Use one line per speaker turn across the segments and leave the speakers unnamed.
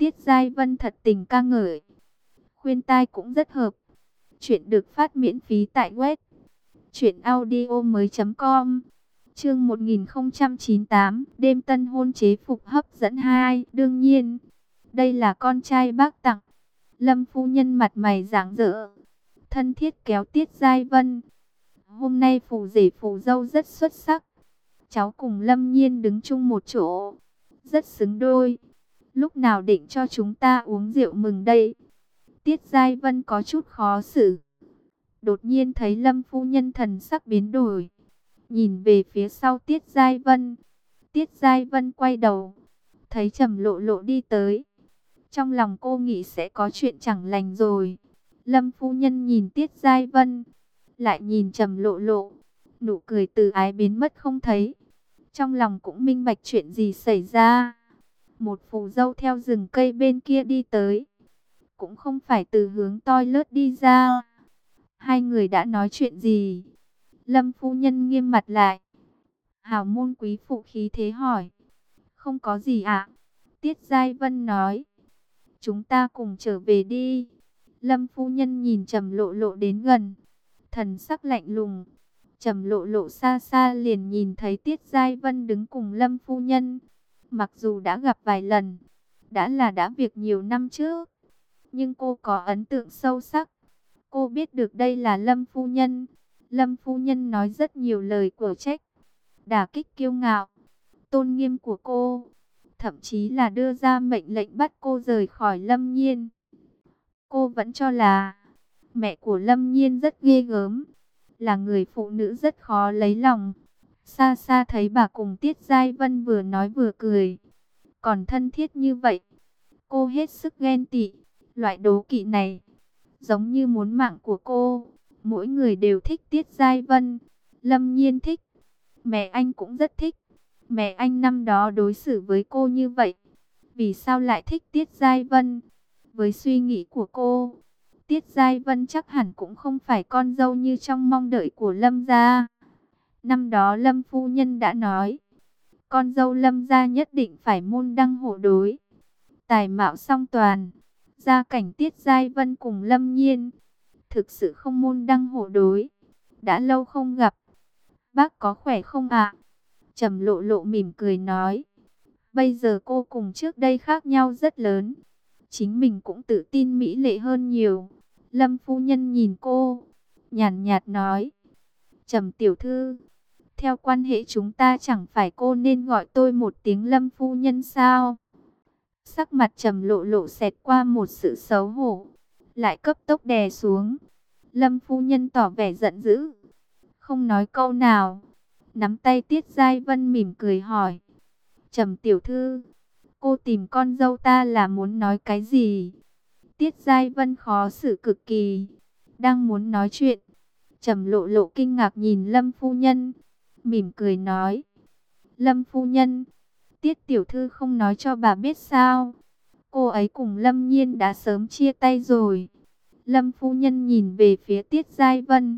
Tiết Giai Vân thật tình ca ngợi. Khuyên tai cũng rất hợp. Chuyện được phát miễn phí tại web truyệnaudiomoi.com. Chương 1098, đêm tân hôn chế phục hấp dẫn 2. Đương nhiên, đây là con trai bác tặng. Lâm phu nhân mặt mày rạng rỡ, thân thiết kéo Tiết Giai Vân. Hôm nay phù rể phù dâu rất xuất sắc. Cháu cùng Lâm Nhiên đứng chung một chỗ, rất xứng đôi. Lúc nào định cho chúng ta uống rượu mừng đây? Tiết Giai Vân có chút khó xử. Đột nhiên thấy Lâm phu nhân thần sắc biến đổi, nhìn về phía sau Tiết Giai Vân. Tiết Giai Vân quay đầu, thấy Trầm Lộ Lộ đi tới. Trong lòng cô nghĩ sẽ có chuyện chẳng lành rồi. Lâm phu nhân nhìn Tiết Giai Vân, lại nhìn Trầm Lộ Lộ, nụ cười từ ái biến mất không thấy. Trong lòng cũng minh bạch chuyện gì xảy ra. Một phù dâu theo rừng cây bên kia đi tới, cũng không phải từ hướng toilet đi ra. Hai người đã nói chuyện gì? Lâm phu nhân nghiêm mặt lại. Hào môn quý phụ khí thế hỏi. Không có gì ạ. Tiết Giai Vân nói. Chúng ta cùng trở về đi. Lâm phu nhân nhìn Trầm Lộ Lộ đến gần, thần sắc lạnh lùng. Trầm Lộ Lộ xa xa liền nhìn thấy Tiết Giai Vân đứng cùng Lâm phu nhân. Mặc dù đã gặp vài lần, đã việc nhiều năm trước, nhưng cô có ấn tượng sâu sắc. Cô biết được đây là Lâm phu nhân. Lâm phu nhân nói rất nhiều lời quở trách, đả kích kiêu ngạo, tôn nghiêm của cô, thậm chí là đưa ra mệnh lệnh bắt cô rời khỏi Lâm Nhiên. Cô vẫn cho là mẹ của Lâm Nhiên rất ghê gớm, là người phụ nữ rất khó lấy lòng. Xa xa thấy bà cùng Tiết Giai Vân vừa nói vừa cười, còn thân thiết như vậy, cô hết sức ghen tị. Loại đố kỵ này giống như muốn mạng của cô. Mỗi người đều thích Tiết Giai Vân. Lâm Nhiên thích, mẹ anh cũng rất thích. Mẹ anh năm đó đối xử với cô như vậy, vì sao lại thích Tiết Giai Vân? Với suy nghĩ của cô, Tiết Giai Vân chắc hẳn cũng không phải con dâu như trong mong đợi của Lâm gia. Năm đó Lâm phu nhân đã nói, con dâu Lâm gia nhất định phải môn đăng hộ đối, tài mạo song toàn. Gia cảnh Tiết Giai Vân cùng Lâm Nhiên thực sự không môn đăng hộ đối. Đã lâu không gặp, bác có khỏe không ạ? Trầm Lộ Lộ mỉm cười nói. Bây giờ cô cùng trước đây khác nhau rất lớn, chính mình cũng tự tin mỹ lệ hơn nhiều. Lâm phu nhân nhìn cô, nhàn nhạt nói. Trầm tiểu thư, theo quan hệ chúng ta chẳng phải cô nên gọi tôi một tiếng Lâm phu nhân sao? Sắc mặt Trầm Lộ Lộ xẹt qua một sự xấu hổ, lại cấp tốc đè xuống. Lâm phu nhân tỏ vẻ giận dữ, không nói câu nào, nắm tay Tiết Giai Vân mỉm cười hỏi. Trầm tiểu thư, cô tìm con dâu ta là muốn nói cái gì? Tiết Giai Vân khó xử cực kỳ, đang muốn nói chuyện, Trầm Lộ Lộ kinh ngạc nhìn Lâm phu nhân, mỉm cười nói. Lâm phu nhân, Tiết tiểu thư không nói cho bà biết sao? Cô ấy cùng Lâm Nhiên đã sớm chia tay rồi. Lâm phu nhân nhìn về phía Tiết Giai Vân.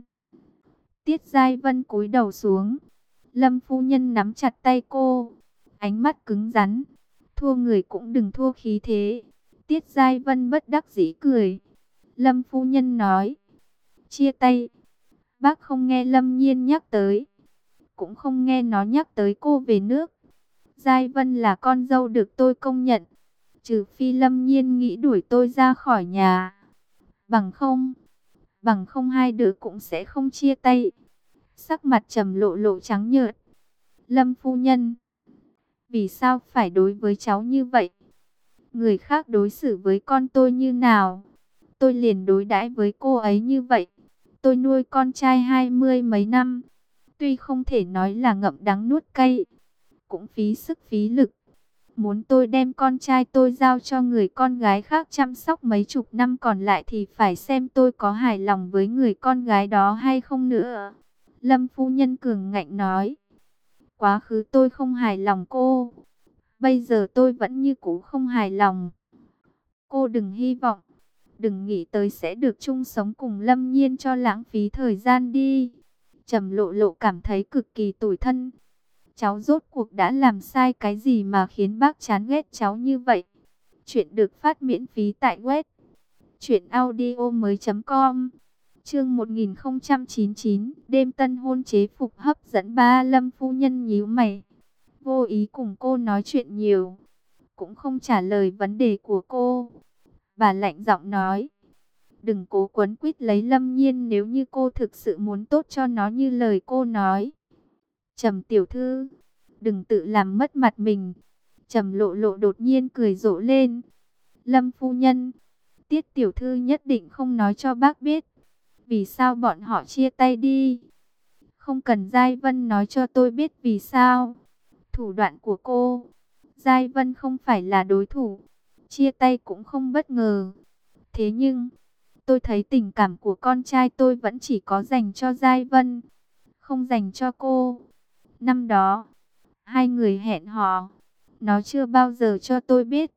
Tiết Giai Vân cúi đầu xuống. Lâm phu nhân nắm chặt tay cô, ánh mắt cứng rắn. Thua người cũng đừng thua khí thế. Tiết Giai Vân bất đắc dĩ cười. Lâm phu nhân nói. Chia tay. Bác không nghe Lâm Nhiên nhắc tới, cũng không nghe nó nhắc tới cô về nước. Giai Vân là con dâu được tôi công nhận, trừ phi Lâm Nhiên nghĩ đuổi tôi ra khỏi nhà. Bằng không hai đứa cũng sẽ không chia tay. Sắc mặt Trầm Lộ Lộ trắng nhợt. Lâm phu nhân, vì sao phải đối với cháu như vậy? Người khác đối xử với con tôi như nào, tôi liền đối đãi với cô ấy như vậy. Tôi nuôi con trai 20 mấy năm, tuy không thể nói là ngậm đắng nuốt cay, cũng phí sức phí lực. Muốn tôi đem con trai tôi giao cho người con gái khác chăm sóc mấy chục năm còn lại thì phải xem tôi có hài lòng với người con gái đó hay không nữa. Lâm phu nhân cường ngạnh nói. Quá khứ tôi không hài lòng cô, bây giờ tôi vẫn như cũ không hài lòng. Cô đừng hy vọng, đừng nghĩ tới sẽ được chung sống cùng Lâm Nhiên cho lãng phí thời gian đi. Trầm Lộ Lộ cảm thấy cực kỳ tủi thân. Cháu rốt cuộc đã làm sai cái gì mà khiến bác chán ghét cháu như vậy? Chuyện được phát miễn phí tại web truyệnaudiomoi.com. Chương 1099, đêm tân hôn chế phục hấp dẫn ba. Lâm phu nhân nhíu mày, vô ý cùng cô nói chuyện nhiều, cũng không trả lời vấn đề của cô. Bà lạnh giọng nói, đừng cố quấn quýt lấy Lâm Nhiên nếu như cô thực sự muốn tốt cho nó như lời cô nói. Trầm tiểu thư, đừng tự làm mất mặt mình. Trầm Lộ Lộ đột nhiên cười rộ lên. Lâm phu nhân, Tiết tiểu thư nhất định không nói cho bác biết vì sao bọn họ chia tay đi. Không cần Giai Vân nói cho tôi biết vì sao. Thủ đoạn của cô, Giai Vân không phải là đối thủ. Chia tay cũng không bất ngờ. Thế nhưng, tôi thấy tình cảm của con trai tôi vẫn chỉ có dành cho Giai Vân, không dành cho cô. Năm đó, hai người hẹn hò, nó chưa bao giờ cho tôi biết.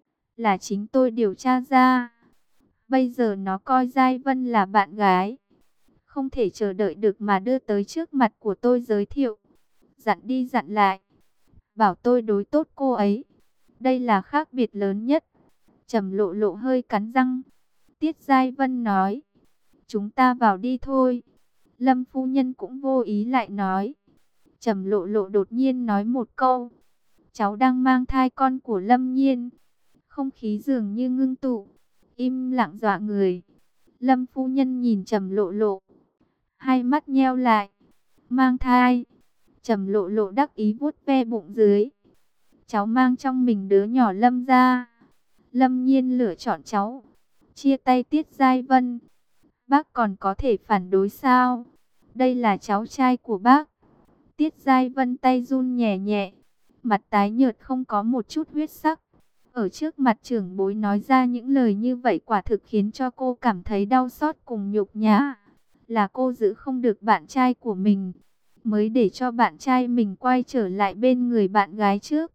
Là chính tôi điều tra ra. Bây giờ nó coi Giai Vân là bạn gái. Không thể chờ đợi được mà đưa tới trước mặt của tôi giới thiệu. Dặn đi dặn lại, bảo tôi đối tốt cô ấy. Đây là khác biệt lớn nhất. Trầm Lộ Lộ hơi cắn răng. Tiết Giai Vân nói, chúng ta vào đi thôi. Lâm phu nhân cũng vô ý lại nói. Trầm Lộ Lộ đột nhiên nói một câu, cháu đang mang thai con của Lâm Nhiên. Không khí dường như ngưng tụ, im lặng dọa người. Lâm phu nhân nhìn Trầm Lộ Lộ, hai mắt nheo lại. Mang thai? Trầm Lộ Lộ đắc ý vuốt ve bụng dưới. Cháu mang trong mình đứa nhỏ Lâm ra. Lâm Nhiên lựa chọn cháu. Chia tay Tiết Giai Vân, bác còn có thể phản đối sao? Đây là cháu trai của bác. Tiết Giai Vân tay run nhẹ nhẹ, mặt tái nhợt không có một chút huyết sắc. Ở trước mặt trưởng bối nói ra những lời như vậy quả thực khiến cho cô cảm thấy đau xót cùng nhục nhã. Là cô giữ không được bạn trai của mình, mới để cho bạn trai mình quay trở lại bên người bạn gái trước.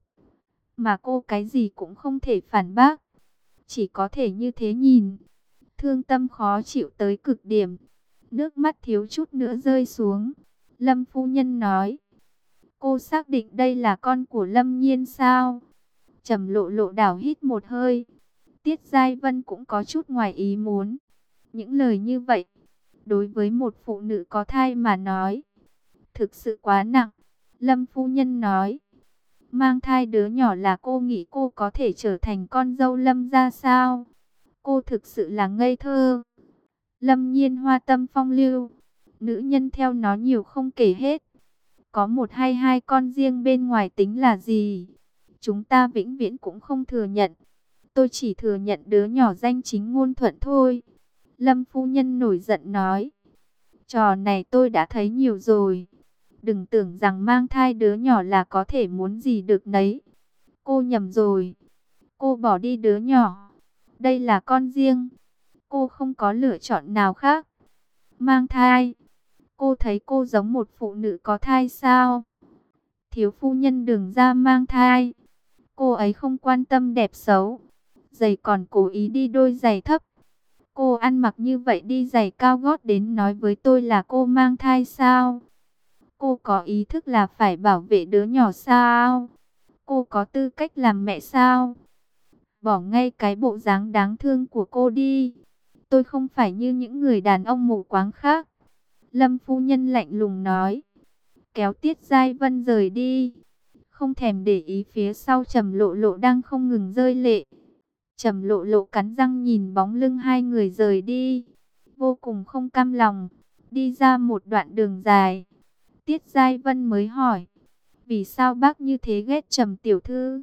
Mà cô cái gì cũng không thể phản bác, chỉ có thể như thế nhìn. Thương tâm khó chịu tới cực điểm, nước mắt thiếu chút nữa rơi xuống. Lâm phu nhân nói, cô xác định đây là con của Lâm Nhiên sao? Trầm Lộ Lộ đảo hít một hơi. Tiết Giai Vân cũng có chút ngoài ý muốn. Những lời như vậy, đối với một phụ nữ có thai mà nói, thực sự quá nặng. Lâm phu nhân nói, mang thai đứa nhỏ là cô nghĩ cô có thể trở thành con dâu Lâm ra sao? Cô thực sự là ngây thơ. Lâm Nhiên hoa tâm phong lưu, nữ nhân theo nó nhiều không kể hết. Có một hay hai con riêng bên ngoài tính là gì? Chúng ta vĩnh viễn cũng không thừa nhận. Tôi chỉ thừa nhận đứa nhỏ danh chính ngôn thuận thôi. Lâm phu nhân nổi giận nói, trò này tôi đã thấy nhiều rồi. Đừng tưởng rằng mang thai đứa nhỏ là có thể muốn gì được nấy. Cô nhầm rồi. Cô bỏ đi đứa nhỏ, đây là con riêng. Cô không có lựa chọn nào khác. Mang thai, cô thấy cô giống một phụ nữ có thai sao? Thiếu phu nhân đừng ra mang thai. Cô ấy không quan tâm đẹp xấu, giày còn cố ý đi đôi giày thấp. Cô ăn mặc như vậy đi giày cao gót đến nói với tôi là cô mang thai sao? Cô có ý thức là phải bảo vệ đứa nhỏ sao? Cô có tư cách làm mẹ sao? Bỏ ngay cái bộ dáng đáng thương của cô đi. Tôi không phải như những người đàn ông mù quáng khác. Lâm phu nhân lạnh lùng nói, kéo Tiết Giai Vân rời đi, không thèm để ý phía sau Trầm Lộ Lộ đang không ngừng rơi lệ. Trầm Lộ Lộ cắn răng nhìn bóng lưng hai người rời đi, vô cùng không cam lòng. Đi ra một đoạn đường dài, Tiết Giai Vân mới hỏi, vì sao bác như thế ghét Trầm tiểu thư?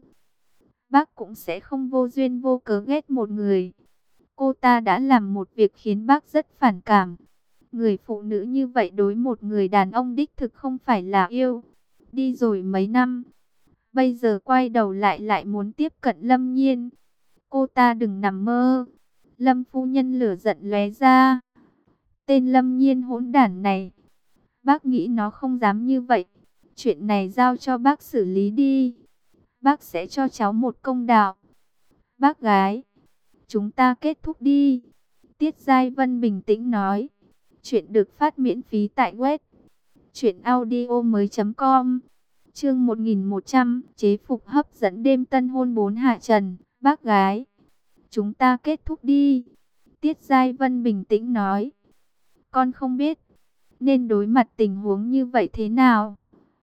Bác cũng sẽ không vô duyên vô cớ ghét một người. Cô ta đã làm một việc khiến bác rất phản cảm. Người phụ nữ như vậy đối một người đàn ông đích thực không phải là yêu. Đi rồi mấy năm, bây giờ quay đầu lại muốn tiếp cận Lâm Nhiên. Cô ta đừng nằm mơ. Lâm phu nhân lửa giận lóe ra. Tên Lâm Nhiên hỗn đản này, bác nghĩ nó không dám như vậy. Chuyện này giao cho bác xử lý đi. Bác sẽ cho cháu một công đạo. Bác gái, chúng ta kết thúc đi. Tiết Giai Vân bình tĩnh nói. Chuyện được phát miễn phí tại web truyệnaudiomoi.com. Chương 1100, chế phục hấp dẫn đêm tân hôn 4 hạ trần. Bác gái, chúng ta kết thúc đi. Tiết Giai Vân bình tĩnh nói. Con không biết nên đối mặt tình huống như vậy thế nào.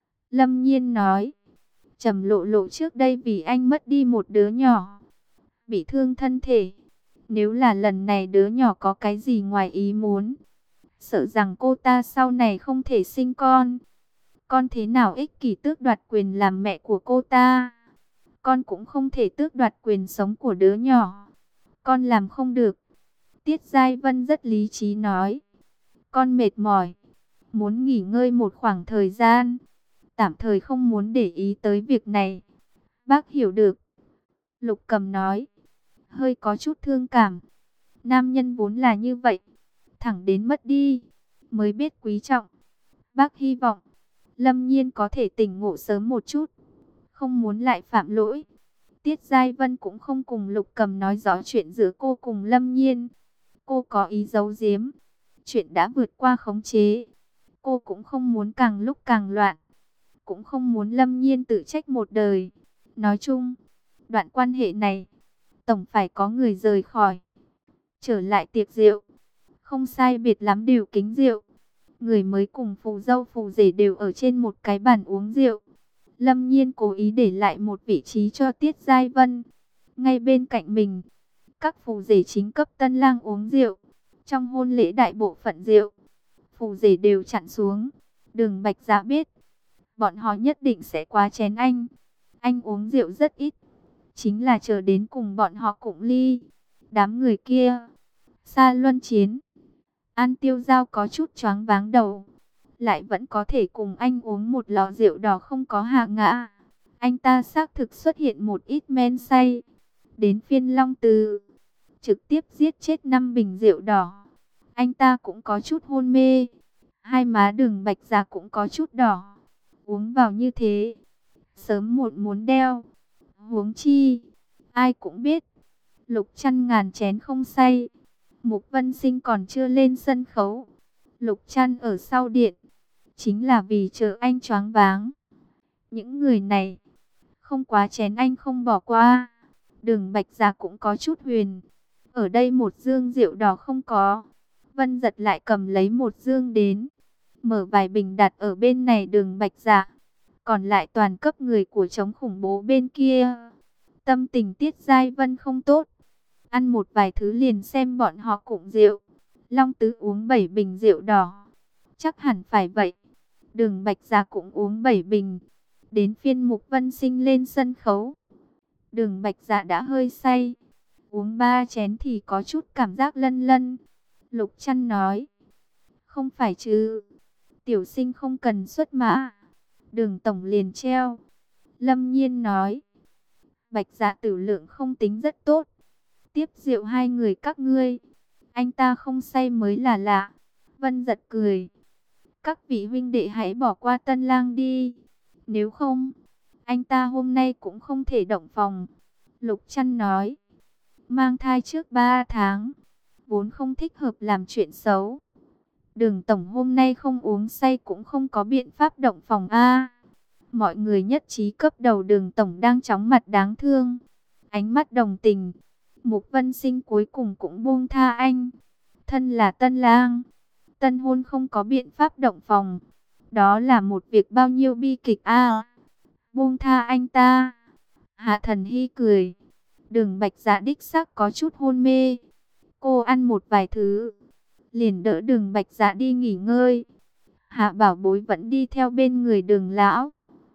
Lâm Nhiên nói. Trầm Lộ Lộ trước đây vì anh mất đi một đứa nhỏ, bị thương thân thể. Nếu là lần này đứa nhỏ có cái gì ngoài ý muốn, sợ rằng cô ta sau này không thể sinh con. Con thế nào ích kỷ tước đoạt quyền làm mẹ của cô ta, con cũng không thể tước đoạt quyền sống của đứa nhỏ. Con làm không được. Tiết Giai Vân rất lý trí nói. Con mệt mỏi, muốn nghỉ ngơi một khoảng thời gian, tạm thời không muốn để ý tới việc này. Bác hiểu được. Lục Cầm nói, hơi có chút thương cảm. Nam nhân vốn là như vậy, thẳng đến mất đi mới biết quý trọng. Bác hy vọng Lâm Nhiên có thể tỉnh ngộ sớm một chút, không muốn lại phạm lỗi. Tiết Giai Vân cũng không cùng Lục Cầm nói rõ chuyện giữa cô cùng Lâm Nhiên. Cô có ý giấu giếm, chuyện đã vượt qua khống chế. Cô cũng không muốn càng lúc càng loạn, cũng không muốn Lâm Nhiên tự trách một đời. Nói chung, đoạn quan hệ này, tổng phải có người rời khỏi. Trở lại tiệc rượu, không sai biệt lắm đều kính rượu. Người mới cùng phù dâu phù rể đều ở trên một cái bàn uống rượu. Lâm Nhiên cố ý để lại một vị trí cho Tiết Giai Vân. Ngay bên cạnh mình, các phù rể chính cấp tân lang uống rượu. Trong hôn lễ đại bộ phận rượu, phù rể đều chặn xuống. Đường Bạch Dạ biết, bọn họ nhất định sẽ quá chén anh. Anh uống rượu rất ít, chính là chờ đến cùng bọn họ cụng ly. Đám người kia, Sa Luân Chiến, An Tiêu Giao có chút choáng váng đầu, lại vẫn có thể cùng anh uống một lọ rượu đỏ không có hạ ngã. Anh ta xác thực xuất hiện một ít men say. Đến phiên Long Từ, trực tiếp giết chết 5 bình rượu đỏ. Anh ta cũng có chút hôn mê, hai má Đường Bạch Dạ cũng có chút đỏ. Uống vào như thế, sớm muộn muốn đeo. Huống chi, ai cũng biết, Lục Trăn ngàn chén không say. Mục Vân Sinh còn chưa lên sân khấu, Lục Trăn ở sau điện, chính là vì chờ anh choáng váng. Những người này, không quá chén anh không bỏ qua. Đường Bạch Dạ cũng có chút huyền. Ở đây một dương rượu đỏ không có. Vân Giật lại cầm lấy một dương đến, mở vài bình đặt ở bên này Đường Bạch Dạ, còn lại toàn cấp người của chống khủng bố bên kia. Tâm tình Tiết Giai Vân không tốt, ăn một vài thứ liền xem bọn họ cụng rượu. Long Tứ uống 7 bình rượu đỏ, chắc hẳn phải vậy. Đường Bạch Dạ cũng uống 7 bình. Đến phiên Mục Vân Sinh lên sân khấu. Đường Bạch Dạ đã hơi say, uống 3 chén thì có chút cảm giác lân lân. Lục Trăn nói, không phải chứ, tiểu sinh không cần xuất mã, Đường tổng liền treo. Lâm Nhiên nói, Bạch Dạ tử lượng không tính rất tốt, tiếp rượu hai người các ngươi, anh ta không say mới là lạ. Vân Giật cười, các vị huynh đệ hãy bỏ qua tân lang đi, nếu không, anh ta hôm nay cũng không thể động phòng. Lục Trăn nói, mang thai trước 3 tháng, vốn không thích hợp làm chuyện xấu. Đường tổng hôm nay không uống say cũng không có biện pháp động phòng a. Mọi người nhất trí cấp đầu Đường tổng đang chóng mặt đáng thương. Ánh mắt đồng tình. Mục Vân Sinh cuối cùng cũng buông tha anh. Thân là tân lang, tân hôn không có biện pháp động phòng, đó là một việc bao nhiêu bi kịch a. Buông tha anh ta. Hạ Thần Hy cười. Đường Bạch Dạ đích xác có chút hôn mê. Cô ăn một vài thứ, liền đỡ Đường Bạch Dạ đi nghỉ ngơi. Hạ Bảo Bối vẫn đi theo bên người Đường lão,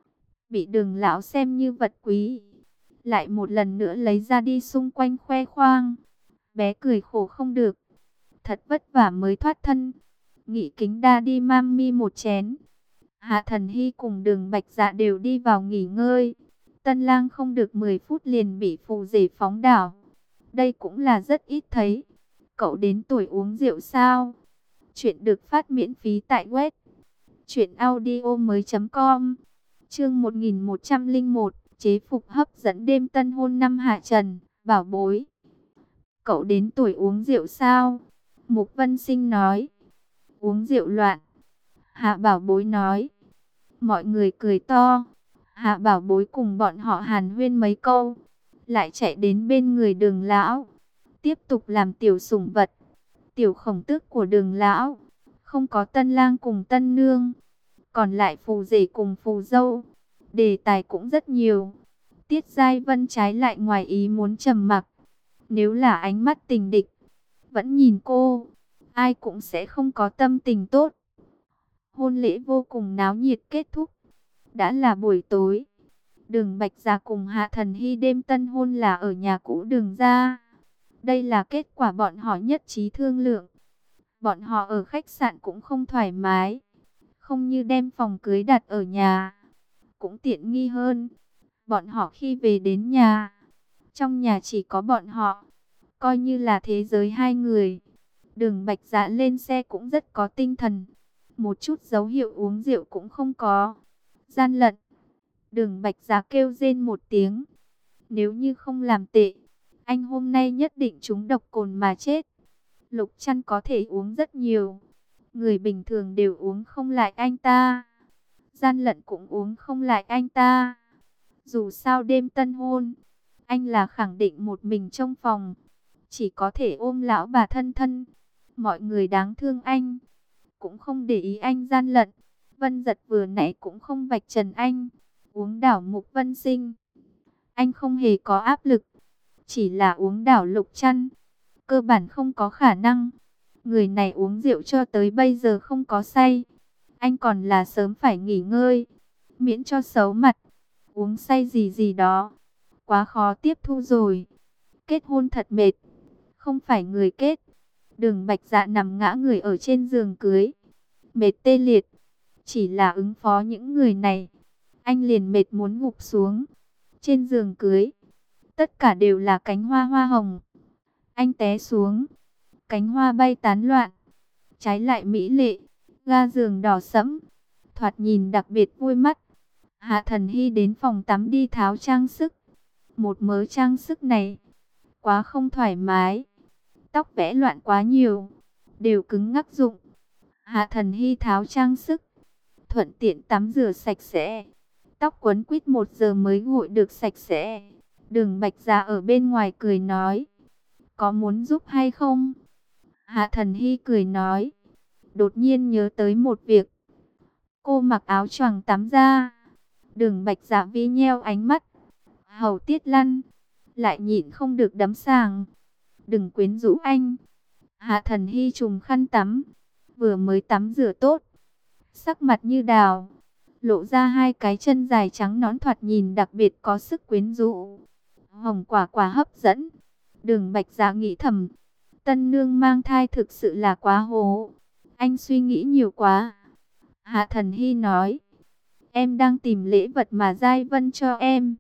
bị Đường lão xem như vật quý, lại một lần nữa lấy ra đi xung quanh khoe khoang. Bé cười khổ không được, thật vất vả mới thoát thân. Nghị Kính Đa đi mami một chén. Hạ Thần Hy cùng Đường Bạch Dạ đều đi vào nghỉ ngơi. Tân lang không được 10 phút liền bị phù rể phóng đảo. Đây cũng là rất ít thấy. Cậu đến tuổi uống rượu sao? Chuyện được phát miễn phí tại web truyệnaudiomoi.com. Chương 1101, chế phục hấp dẫn đêm tân hôn năm hạ trần. Bảo bối, cậu đến tuổi uống rượu sao? Mục Vân Sinh nói. Uống rượu loạn. Hạ Bảo Bối nói. Mọi người cười to. Hạ Bảo Bối cùng bọn họ hàn huyên mấy câu, lại chạy đến bên người Đường lão, tiếp tục làm tiểu sủng vật, tiểu khổng tước của Đường lão. Không có tân lang cùng tân nương, còn lại phù rể cùng phù dâu. Đề tài cũng rất nhiều. Tiết Giai Vân trái lại ngoài ý muốn trầm mặc. Nếu là ánh mắt tình địch, vẫn nhìn cô, ai cũng sẽ không có tâm tình tốt. Hôn lễ vô cùng náo nhiệt kết thúc. Đã là buổi tối. Đường Bạch Gia cùng Hạ Thần Hy đêm tân hôn là ở nhà cũ Đường gia. Đây là kết quả bọn họ nhất trí thương lượng. Bọn họ ở khách sạn cũng không thoải mái, không như đem phòng cưới đặt ở nhà, cũng tiện nghi hơn. Bọn họ khi về đến nhà, trong nhà chỉ có bọn họ, coi như là thế giới hai người. Đường Bạch Dạ lên xe cũng rất có tinh thần, một chút dấu hiệu uống rượu cũng không có. Gian lận. Đường Bạch Dạ kêu rên một tiếng. Nếu như không làm tệ, anh hôm nay nhất định trúng độc cồn mà chết. Lục Trăn có thể uống rất nhiều, người bình thường đều uống không lại anh ta. Gian lận cũng uống không lại anh ta. Dù sao đêm tân hôn, anh là khẳng định một mình trong phòng, chỉ có thể ôm lão bà thân thân. Mọi người đáng thương anh, cũng không để ý anh gian lận. Vân Giật vừa nãy cũng không vạch trần anh, uống đảo Mục Vân Sinh. Anh không hề có áp lực, chỉ là uống đảo Lục Trăn, cơ bản không có khả năng. Người này uống rượu cho tới bây giờ không có say, anh còn là sớm phải nghỉ ngơi, miễn cho xấu mặt. Uống say gì gì đó, quá khó tiếp thu rồi. Kết hôn thật mệt, không phải người kết. Đường Bạch Dạ nằm ngã người ở trên giường cưới, mệt tê liệt. Chỉ là ứng phó những người này, anh liền mệt muốn ngụp xuống. Trên giường cưới, tất cả đều là cánh hoa hoa hồng. Anh té xuống, cánh hoa bay tán loạn. Trái lại mỹ lệ, ga giường đỏ sẫm, thoạt nhìn đặc biệt vui mắt. Hạ Thần Hy đến phòng tắm đi tháo trang sức. Một mớ trang sức này quá không thoải mái, tóc vẽ loạn quá nhiều, đều cứng ngắc rụng. Hạ Thần Hy tháo trang sức, thuận tiện tắm rửa sạch sẽ. Tóc quấn quýt 1 giờ mới gội được sạch sẽ. Đường Bạch Dạ ở bên ngoài cười nói, có muốn giúp hay không? Hạ Thần Hy cười nói, đột nhiên nhớ tới một việc. Cô mặc áo choàng tắm ra. Đường Bạch Dạ vi nheo ánh mắt. Hầu Tiết Lăn lại nhịn không được đấm sàng. Đừng quyến rũ anh. Hạ Thần Hy trùm khăn tắm, vừa mới tắm rửa tốt, sắc mặt như đào, lộ ra 2 cái chân dài trắng nõn thoạt nhìn đặc biệt có sức quyến rũ. Hồng quả quả hấp dẫn. Đường Bạch Dạ nghĩ thầm, tân nương mang thai thực sự là quá hố. Anh suy nghĩ nhiều quá. Hạ Thần Hy nói, em đang tìm lễ vật mà Giai Vân cho em.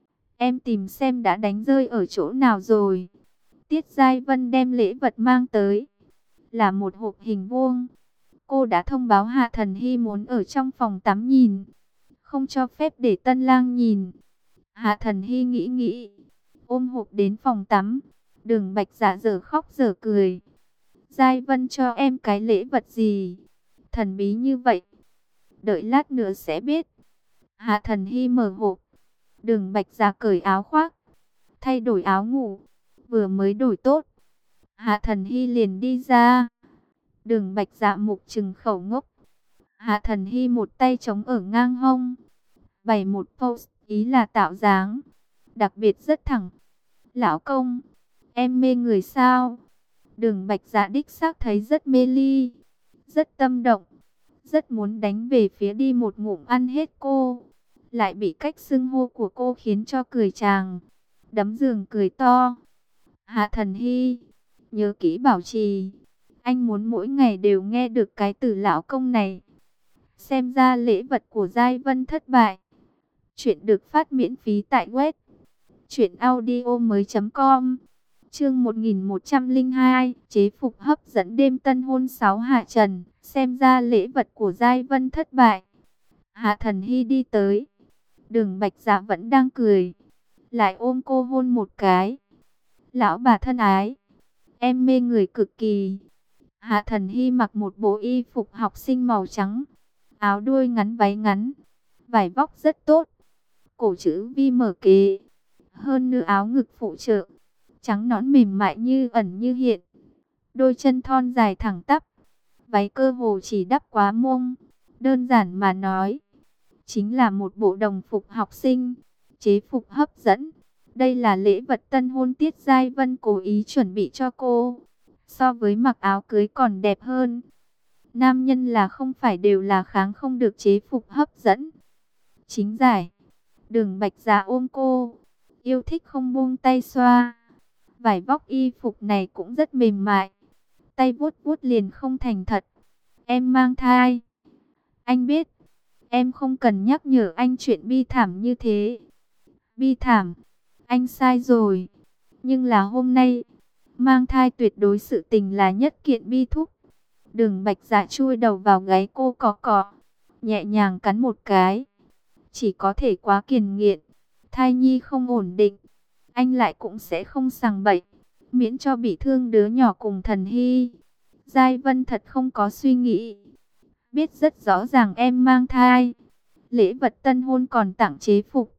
Em tìm xem đã đánh rơi ở chỗ nào rồi. Tiết Giai Vân đem lễ vật mang tới, là một hộp hình vuông. Cô đã thông báo Hạ Thần Hy muốn ở trong phòng tắm nhìn, không cho phép để tân lang nhìn. Hạ Thần Hy nghĩ nghĩ, ôm hộp đến phòng tắm. Đường Bạch Dạ dở khóc dở cười. Giai Vân cho em cái lễ vật gì? Thần bí như vậy. Đợi lát nữa sẽ biết. Hạ Thần Hy mở hộp. Đường Bạch Dạ cởi áo khoác, thay đổi áo ngủ, vừa mới đổi tốt, Hạ Thần Hy liền đi ra. Đường Bạch Dạ mục trừng khẩu ngốc. Hạ Thần Hy một tay chống ở ngang hông, bày một pose, ý là tạo dáng, đặc biệt rất thẳng. Lão công, em mê người sao? Đường Bạch Dạ đích xác thấy rất mê ly, rất tâm động, rất muốn đánh về phía đi một ngụm ăn hết cô. Lại bị cách xưng hô của cô khiến cho cười chàng, đấm giường cười to. Hạ Thần Hy, nhớ kỹ bảo trì, anh muốn mỗi ngày đều nghe được cái từ lão công này. Xem ra lễ vật của Giai Vân thất bại. Chuyện được phát miễn phí tại web truyệnaudiomoi.com. Chương 1102, chế phục hấp dẫn đêm tân hôn 6 hạ trần. Xem ra lễ vật của Giai Vân thất bại. Hạ Thần Hy đi tới, Đường Bạch Dạ vẫn đang cười, lại ôm cô hôn một cái. Lão bà thân ái, em mê người cực kỳ. Hạ Thần Hy mặc một bộ y phục học sinh màu trắng, áo đuôi ngắn váy ngắn, vải vóc rất tốt, cổ chữ V mở kệ, Hơn nữa áo ngực phụ trợ, trắng nõn mềm mại như ẩn như hiện. Đôi chân thon dài thẳng tắp, váy cơ hồ chỉ đắp quá mông. Đơn giản mà nói, chính là một bộ đồng phục học sinh, chế phục hấp dẫn. Đây là lễ vật tân hôn Tiết Giai Vân cố ý chuẩn bị cho cô. So với mặc áo cưới còn đẹp hơn. Nam nhân là không phải đều là kháng không được chế phục hấp dẫn. Chính giải, Đường Bạch Dạ ôm cô, yêu thích không buông tay xoa. Vải vóc y phục này cũng rất mềm mại. Tay vuốt vuốt liền không thành thật. Em mang thai. Anh biết, em không cần nhắc nhở anh chuyện bi thảm như thế. Bi thảm, anh sai rồi. Nhưng là hôm nay, mang thai tuyệt đối sự tình là nhất kiện bi thúc. Đường Bạch Dạ chui đầu vào gáy cô cọ cọ, nhẹ nhàng cắn một cái. Chỉ có thể quá kiền nghiện, thai nhi không ổn định, anh lại cũng sẽ không sằng bậy, miễn cho bị thương đứa nhỏ cùng Thần Hy. Giai Vân thật không có suy nghĩ, biết rất rõ ràng em mang thai. Lễ vật tân hôn còn tặng chế phục,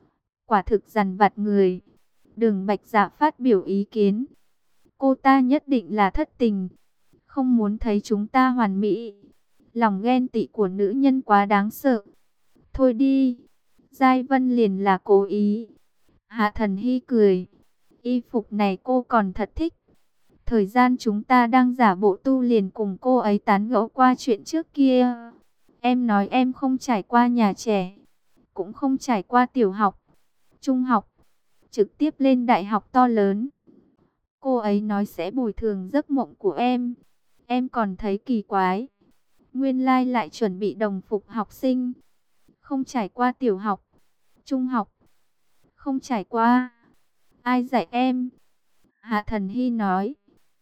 quả thực dằn vặt người. Đường Bạch Dạ phát biểu ý kiến, cô ta nhất định là thất tình, không muốn thấy chúng ta hoàn mỹ. Lòng ghen tị của nữ nhân quá đáng sợ. Thôi đi, Giai Vân liền là cố ý. Hạ Thần Hy cười, y phục này cô còn thật thích. Thời gian chúng ta đang giả bộ tu liền cùng cô ấy tán gẫu qua chuyện trước kia. Em nói em không trải qua nhà trẻ, cũng không trải qua tiểu học, trung học, trực tiếp lên đại học to lớn. Cô ấy nói sẽ bồi thường giấc mộng của em. Em còn thấy kỳ quái, nguyên lai lại chuẩn bị đồng phục học sinh. Không trải qua tiểu học, trung học, không trải qua. Ai dạy em? Hạ Thần Hy nói,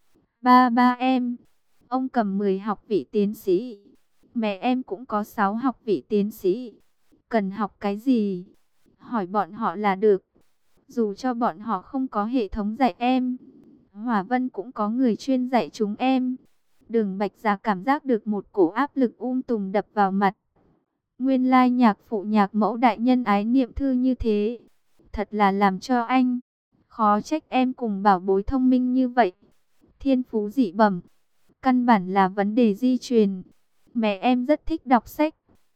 ba em. Ông cầm 10 học vị tiến sĩ. Mẹ em cũng có 6 học vị tiến sĩ. Cần học cái gì? Hỏi bọn họ là được. Dù cho bọn họ không có hệ thống dạy em, Hòa Vân cũng có người chuyên dạy chúng em. Đường Bạch Dạ cảm giác được một cổ áp lực tùng đập vào mặt. Nguyên lai nhạc phụ nhạc mẫu đại nhân ái niệm thư như thế. Thật là làm cho anh. Khó trách em cùng bảo bối thông minh như vậy. Thiên phú dị bẩm. Căn bản là vấn đề di truyền. Mẹ em rất thích đọc sách.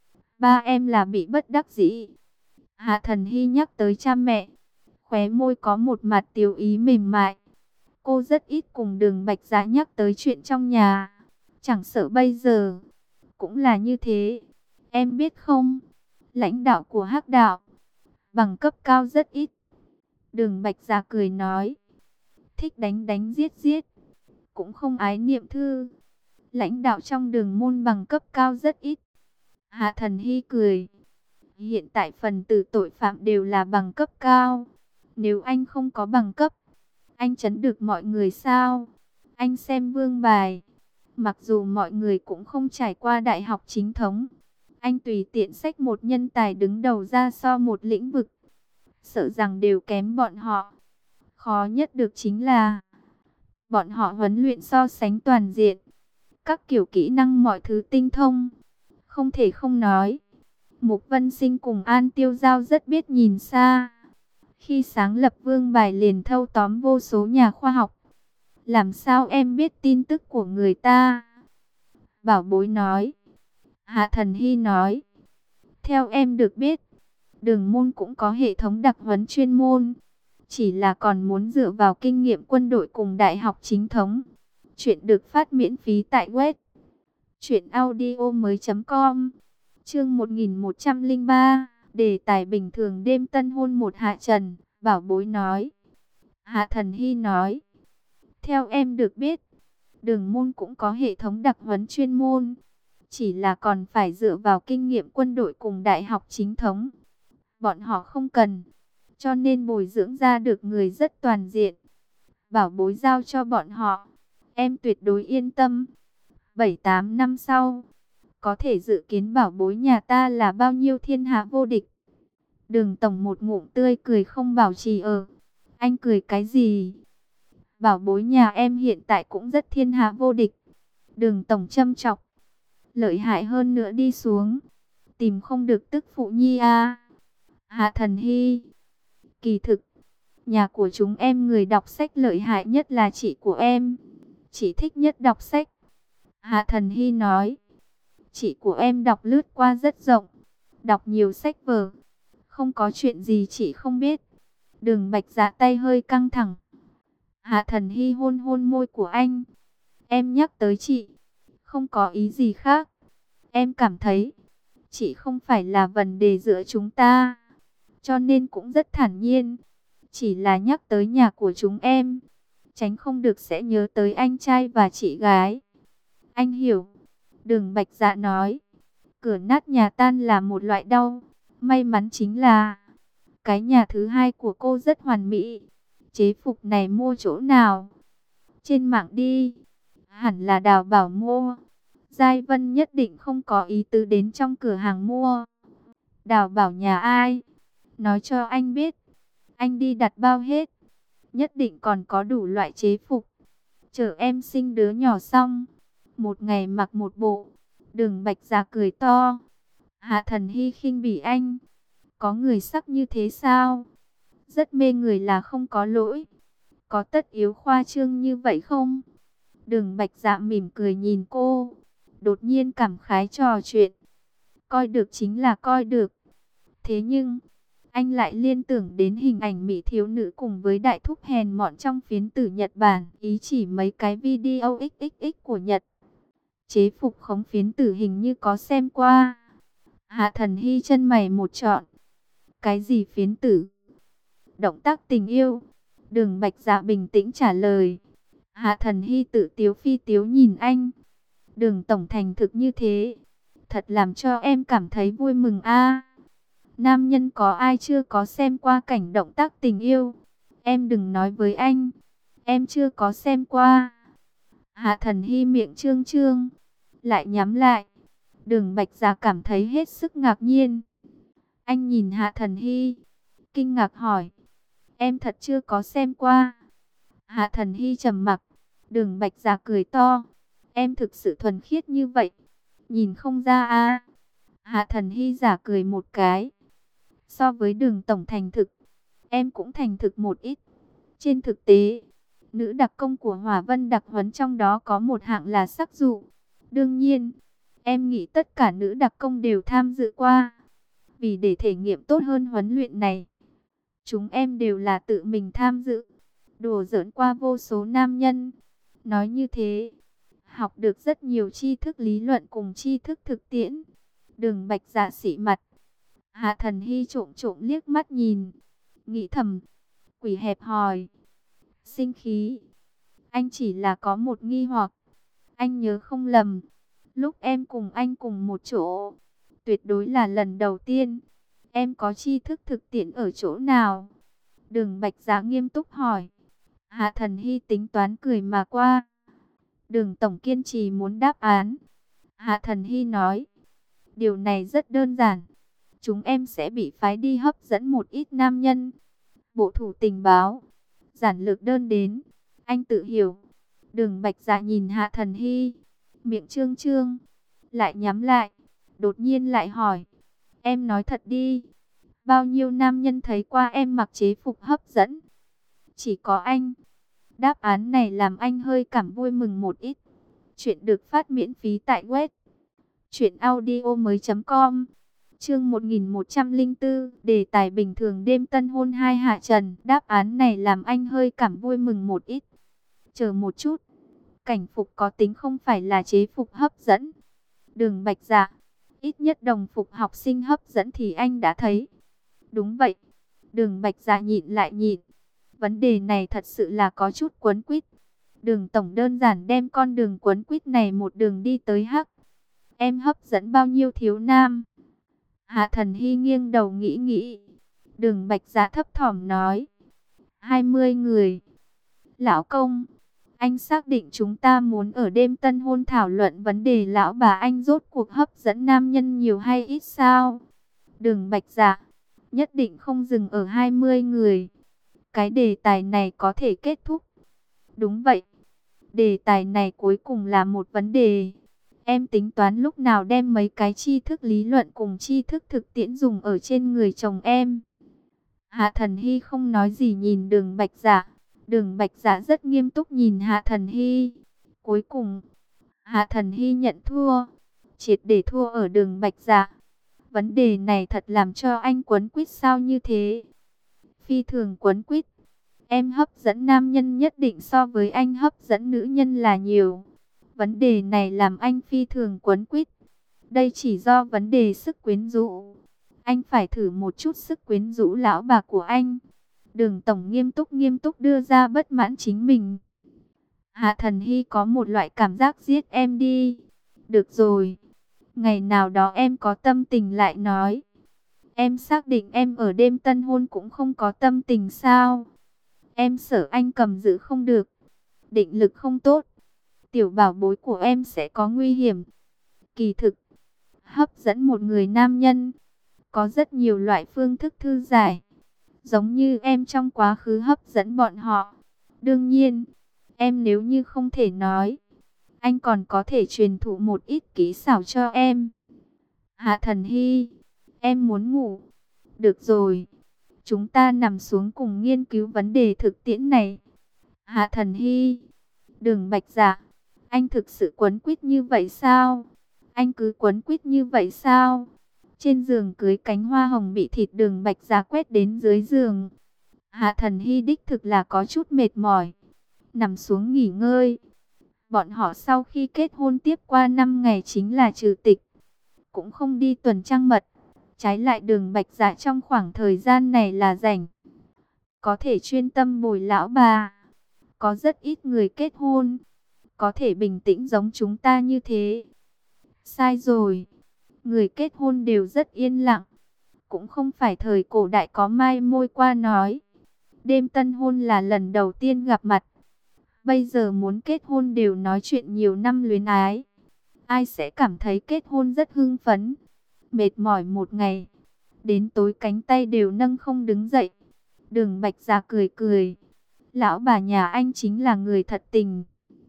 Ba em là bị bất đắc dĩ. Hạ Thần Hy nhắc tới cha mẹ, khóe môi có một mặt tiếu ý mềm mại. Cô rất ít cùng Đường Bạch Dạ nhắc tới chuyện trong nhà. Chẳng sợ bây giờ cũng là như thế. Em biết không, lãnh đạo của Hắc đạo bằng cấp cao rất ít. Đường Bạch Dạ cười nói, thích đánh đánh giết giết, cũng không ái niệm thư. Lãnh đạo trong Đường môn bằng cấp cao rất ít. Hạ Thần Hy cười, hiện tại phần tử tội phạm đều là bằng cấp cao. Nếu anh không có bằng cấp, anh trấn được mọi người sao? Anh xem vương bài, mặc dù mọi người cũng không trải qua đại học chính thống, anh tùy tiện xách một nhân tài đứng đầu ra so một lĩnh vực, sợ rằng đều kém bọn họ. Khó nhất được chính là bọn họ huấn luyện so sánh toàn diện, các kiểu kỹ năng mọi thứ tinh thông. Không thể không nói, Mục Vân Sinh cùng An Tiêu Giao rất biết nhìn xa. Khi sáng lập vương bài liền thâu tóm vô số nhà khoa học. Làm sao em biết tin tức của người ta? Bảo bối nói. Hạ Thần Hy nói, theo em được biết, Đường môn cũng có hệ thống đặc huấn chuyên môn. Chỉ là còn muốn dựa vào kinh nghiệm quân đội cùng đại học chính thống. Chuyện được phát miễn phí tại web truyệnaudiomoi.com. Chương 1103, đề tài bình thường đêm tân hôn một hạ trần. Bảo bối nói. Hạ Thần Hy nói, theo em được biết, Đường môn cũng có hệ thống đặc huấn chuyên môn. Chỉ là còn phải dựa vào kinh nghiệm quân đội cùng đại học chính thống. Bọn họ không cần, cho nên bồi dưỡng ra được người rất toàn diện. Bảo bối giao cho bọn họ, em tuyệt đối yên tâm. 7-8 năm sau, có thể dự kiến bảo bối nhà ta là bao nhiêu thiên hạ vô địch. Đường Tổng một ngụm tươi cười không bảo trì ở. Anh cười cái gì? Bảo bối nhà em hiện tại cũng rất thiên hạ vô địch. Đường Tổng châm chọc. Lợi hại hơn nữa đi xuống, tìm không được tức phụ nhi à? Hạ Thần Hy, kỳ thực, Nhà của chúng em người đọc sách lợi hại nhất là chị của em. Chị thích nhất đọc sách. Hạ Thần Hy nói. Chị của em đọc lướt qua rất rộng. Đọc nhiều sách vở. Không có chuyện gì chị không biết. Đường Bạch Dạ tay hơi căng thẳng. Hạ Thần Hy hôn hôn môi của anh. Em nhắc tới chị. Không có ý gì khác. Em cảm thấy. Chị không phải là vấn đề giữa chúng ta. Cho nên cũng rất thản nhiên. Chỉ là nhắc tới nhà của chúng em. Tránh không được sẽ nhớ tới anh trai và chị gái. Anh hiểu. Đường Bạch Dạ nói. Cửa nát nhà tan là một loại đau. May mắn chính là cái nhà thứ hai của cô rất hoàn mỹ. Chế phục này mua chỗ nào? Trên mạng đi. Hẳn là Đào Bảo mua. Giai Vân nhất định không có ý tứ đến trong cửa hàng mua. Đào Bảo nhà ai? Nói cho anh biết. Anh đi đặt bao hết. Nhất định còn có đủ loại chế phục. Chờ em sinh đứa nhỏ xong. Một ngày mặc một bộ. Đường Bạch Dạ cười to. Hạ Thần Hy khinh bỉ anh. Có người sắc như thế sao? Rất mê người là không có lỗi. Có tất yếu khoa trương như vậy không? Đường Bạch Dạ mỉm cười nhìn cô. Đột nhiên cảm khái trò chuyện. Coi được chính là coi được. Thế nhưng, anh lại liên tưởng đến hình ảnh mỹ thiếu nữ cùng với đại thúc hèn mọn trong phiến tử Nhật Bản. Ý chỉ mấy cái video XXX của Nhật. Chế phục khống phiến tử hình như có xem qua. Hạ Thần Hy chân mày một trọn. Cái gì phiến tử? Động tác tình yêu. Đường Bạch Dạ bình tĩnh trả lời. Hạ Thần Hy tự tiếu phi tiếu nhìn anh. Đường tổng thành thực như thế. Thật làm cho em cảm thấy vui mừng a. Nam nhân có ai chưa có xem qua cảnh động tác tình yêu? Em đừng nói với anh. Em chưa có xem qua. Hạ Thần Hy miệng trương trương. Lại nhắm lại. Đường Bạch Dạ cảm thấy hết sức ngạc nhiên. Anh nhìn Hạ Thần Hy. Kinh ngạc hỏi. Em thật chưa có xem qua. Hạ Thần Hy trầm mặc. Đường Bạch Dạ cười to. Em thực sự thuần khiết như vậy. Nhìn không ra a. Hạ Thần Hy giả cười một cái. So với Đường tổng thành thực, em cũng thành thực một ít. Trên thực tế, nữ đặc công của Hỏa Vân đặc huấn trong đó có một hạng là sắc dụ. Đương nhiên, em nghĩ tất cả nữ đặc công đều tham dự qua. Vì để thể nghiệm tốt hơn huấn luyện này, chúng em đều là tự mình tham dự. Đùa giỡn qua vô số nam nhân. Nói như thế, học được rất nhiều tri thức lý luận cùng tri thức thực tiễn. Đường Bạch Dạ xị mặt. Hạ Thần Hy trộm trộm liếc mắt nhìn. Nghĩ thầm, quỷ hẹp hòi. Sinh khí. Anh chỉ là có một nghi hoặc. Anh nhớ không lầm. Lúc em cùng anh cùng một chỗ, tuyệt đối là lần đầu tiên. Em có tri thức thực tiễn ở chỗ nào? Đường Bạch Dạ nghiêm túc hỏi. Hạ Thần Hy tính toán cười mà qua. Đường tổng kiên trì muốn đáp án. Hạ Thần Hy nói. Điều này rất đơn giản. Chúng em sẽ bị phái đi hấp dẫn một ít nam nhân. Bộ thủ tình báo. Giản lược đơn đến. Anh tự hiểu. Đường Bạch Dạ nhìn Hạ Thần Hy. Miệng trương trương. Lại nhắm lại. Đột nhiên lại hỏi. Em nói thật đi. Bao nhiêu nam nhân thấy qua em mặc chế phục hấp dẫn? Chỉ có anh. Đáp án này làm anh hơi cảm vui mừng một ít. Chuyện được phát miễn phí tại web truyệnaudiomoi.com. Chương 1104, đề tài bình thường đêm tân hôn hai hạ trần. Đáp án này làm anh hơi cảm vui mừng một ít. Chờ một chút. Cảnh phục có tính không phải là chế phục hấp dẫn. Đường Bạch Dạ. Ít nhất đồng phục học sinh hấp dẫn thì anh đã thấy. Đúng vậy. Đường Bạch Dạ nhịn lại nhịn. Vấn đề này thật sự là có chút quấn quýt. Đường tổng đơn giản đem con đường quấn quýt này một đường đi tới hắc. Em hấp dẫn bao nhiêu thiếu nam? Hạ Thần Hy nghiêng đầu nghĩ nghĩ. Đường Bạch Dạ thấp thỏm nói. 20 người. Lão công, anh xác định chúng ta muốn ở đêm tân hôn thảo luận vấn đề lão bà anh rốt cuộc hấp dẫn nam nhân nhiều hay ít sao? Đường Bạch Dạ, nhất định không dừng ở 20 người. Cái đề tài này có thể kết thúc. Đúng vậy. Đề tài này cuối cùng là một vấn đề. Em tính toán lúc nào đem mấy cái tri thức lý luận cùng tri thức thực tiễn dùng ở trên người chồng em. Hạ Thần Hy không nói gì nhìn Đường Bạch Dạ. Đường Bạch Dạ rất nghiêm túc nhìn Hạ Thần Hy. Cuối cùng, Hạ Thần Hy nhận thua, triệt để thua ở Đường Bạch Dạ. Vấn đề này thật làm cho anh quấn quýt sao như thế? Phi thường quấn quýt. Em hấp dẫn nam nhân nhất định so với anh hấp dẫn nữ nhân là nhiều. Vấn đề này làm anh phi thường quấn quýt. Đây chỉ do vấn đề sức quyến rũ. Anh phải thử một chút sức quyến rũ lão bà của anh. Đường Tổng nghiêm túc đưa ra bất mãn chính mình. Hạ Thần Hy có một loại cảm giác giết em đi. Được rồi. Ngày nào đó em có tâm tình lại nói. Em xác định em ở đêm tân hôn cũng không có tâm tình sao? Em sợ anh cầm giữ không được. Định lực không tốt. Tiểu bảo bối của em sẽ có nguy hiểm. Kỳ thực, hấp dẫn một người nam nhân có rất nhiều loại phương thức thư giải. Giống như em trong quá khứ hấp dẫn bọn họ. Đương nhiên, em nếu như không thể nói, anh còn có thể truyền thụ một ít kỹ xảo cho em. Hạ Thần Hy, em muốn ngủ. Được rồi, chúng ta nằm xuống cùng nghiên cứu vấn đề thực tiễn này. Hạ Thần Hy, Đường Bạch Dạ, anh thực sự quấn quýt như vậy sao? Anh cứ quấn quýt như vậy sao? Trên giường cưới cánh hoa hồng bị thịt Đường Bạch Dạ quét đến dưới giường. Hạ Thần Hy đích thực là có chút mệt mỏi, nằm xuống nghỉ ngơi. Bọn họ sau khi kết hôn tiếp qua 5 ngày chính là trừ tịch, cũng không đi tuần trăng mật. Trái lại Đường Bạch Dạ trong khoảng thời gian này là rảnh, có thể chuyên tâm bồi lão bà. Có rất ít người kết hôn có thể bình tĩnh giống chúng ta như thế. Sai rồi, người kết hôn đều rất yên lặng. Cũng không phải thời cổ đại có mai môi qua nói. Đêm tân hôn là lần đầu tiên gặp mặt. Bây giờ muốn kết hôn đều nói chuyện nhiều năm luyến ái. Ai sẽ cảm thấy kết hôn rất hưng phấn. Mệt mỏi một ngày, đến tối cánh tay đều nâng không đứng dậy. Đường Bạch Dạ cười cười. Lão bà nhà anh chính là người thật tình.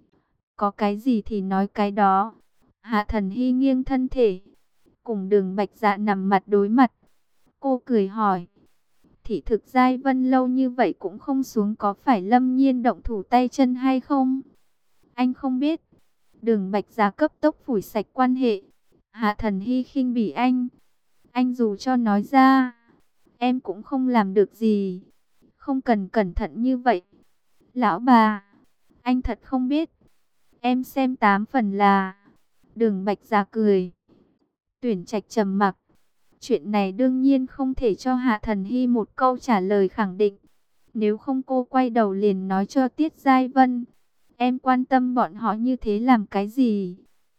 Có cái gì thì nói cái đó. Hạ Thần Hy nghiêng thân thể, cùng Đường Bạch Dạ nằm mặt đối mặt. Cô cười hỏi. Thị thực giai vân lâu như vậy cũng không xuống, có phải Lâm Nhiên động thủ tay chân hay không? Anh không biết. Đường Bạch Dạ cấp tốc phủi sạch quan hệ. Hạ Thần Hy khinh bỉ anh. Anh dù cho nói ra, em cũng không làm được gì. Không cần cẩn thận như vậy. Lão bà, anh thật không biết. Em xem 8 phần là. Đường Bạch Dạ cười. Tuyển Trạch trầm mặc. Chuyện này đương nhiên không thể cho Hạ Thần Hy một câu trả lời khẳng định. Nếu không cô quay đầu liền nói cho Tiết Giai Vân. Em quan tâm bọn họ như thế làm cái gì?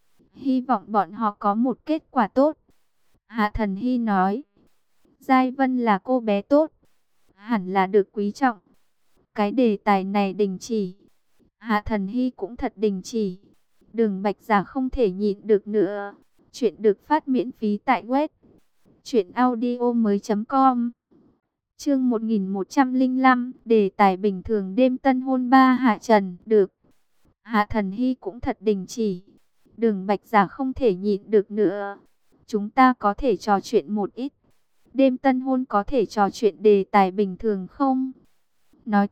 Hy vọng bọn họ có một kết quả tốt. Hạ Thần Hy nói. Giai Vân là cô bé tốt, hẳn là được quý trọng. Cái đề tài này đình chỉ. Hạ Thần Hy cũng thật đình chỉ. Đường Bạch Dạ không thể nhịn được nữa. Chuyện được phát miễn phí tại web truyệnaudiomoi.com. Chương 1105, đề tài bình thường đêm tân hôn ba Hạ Trần, được. Hạ Thần Hy cũng thật đình chỉ. Đường Bạch Dạ không thể nhịn được nữa. Chúng ta có thể trò chuyện một ít. Đêm tân hôn có thể trò chuyện đề tài bình thường không? Nói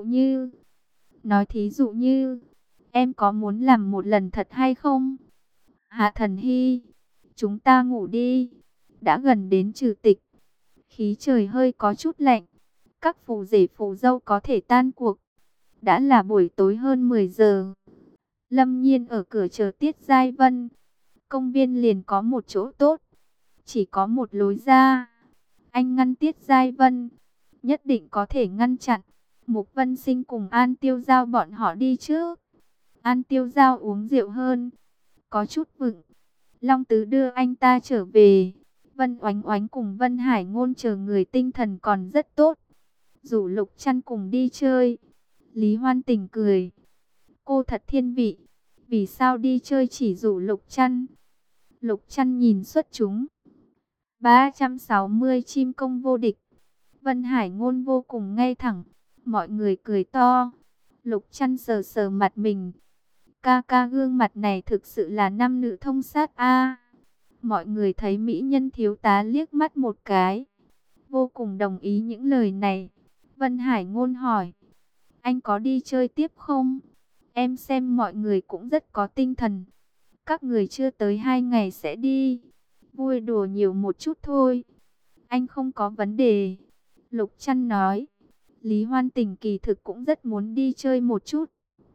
thí dụ như, em có muốn làm một lần thật hay không? Hạ Thần Hy, chúng ta ngủ đi. Đã gần đến trừ tịch, khí trời hơi có chút lạnh. Các phù rể phù dâu có thể tan cuộc. Đã là buổi tối hơn 10 giờ. Lâm Nhiên ở cửa chờ Tiết Giai Vân. Công viên liền có một chỗ tốt, chỉ có một lối ra. Anh ngăn Tiết Giai Vân, nhất định có thể ngăn chặn. Mục Vân Sinh cùng An Tiêu Giao bọn họ đi trước. An Tiêu Giao uống rượu hơn, có chút vựng. Long Tứ đưa anh ta trở về. Vân Oánh Oánh cùng Vân Hải Ngôn chờ người tinh thần còn rất tốt. Rủ Lục Trăn cùng đi chơi. Lý Hoan Tình cười. Cô thật thiên vị. Vì sao đi chơi chỉ rủ Lục Trăn? Lục Trăn nhìn xuất chúng. 360 chim công vô địch. Vân Hải Ngôn vô cùng ngay thẳng. Mọi người cười to. Lục Trăn sờ sờ mặt mình. Ca ca gương mặt này thực sự là nam nữ thông sát a. Mọi người thấy mỹ nhân thiếu tá liếc mắt một cái. vô cùng đồng ý những lời này. Vân Hải Ngôn hỏi, anh có đi chơi tiếp không? Em xem mọi người cũng rất có tinh thần. Các người chưa tới 2 ngày sẽ đi. Vui đùa nhiều một chút thôi. Anh không có vấn đề. Lục Trăn nói. Lý Hoan Tình kỳ thực cũng rất muốn đi chơi một chút.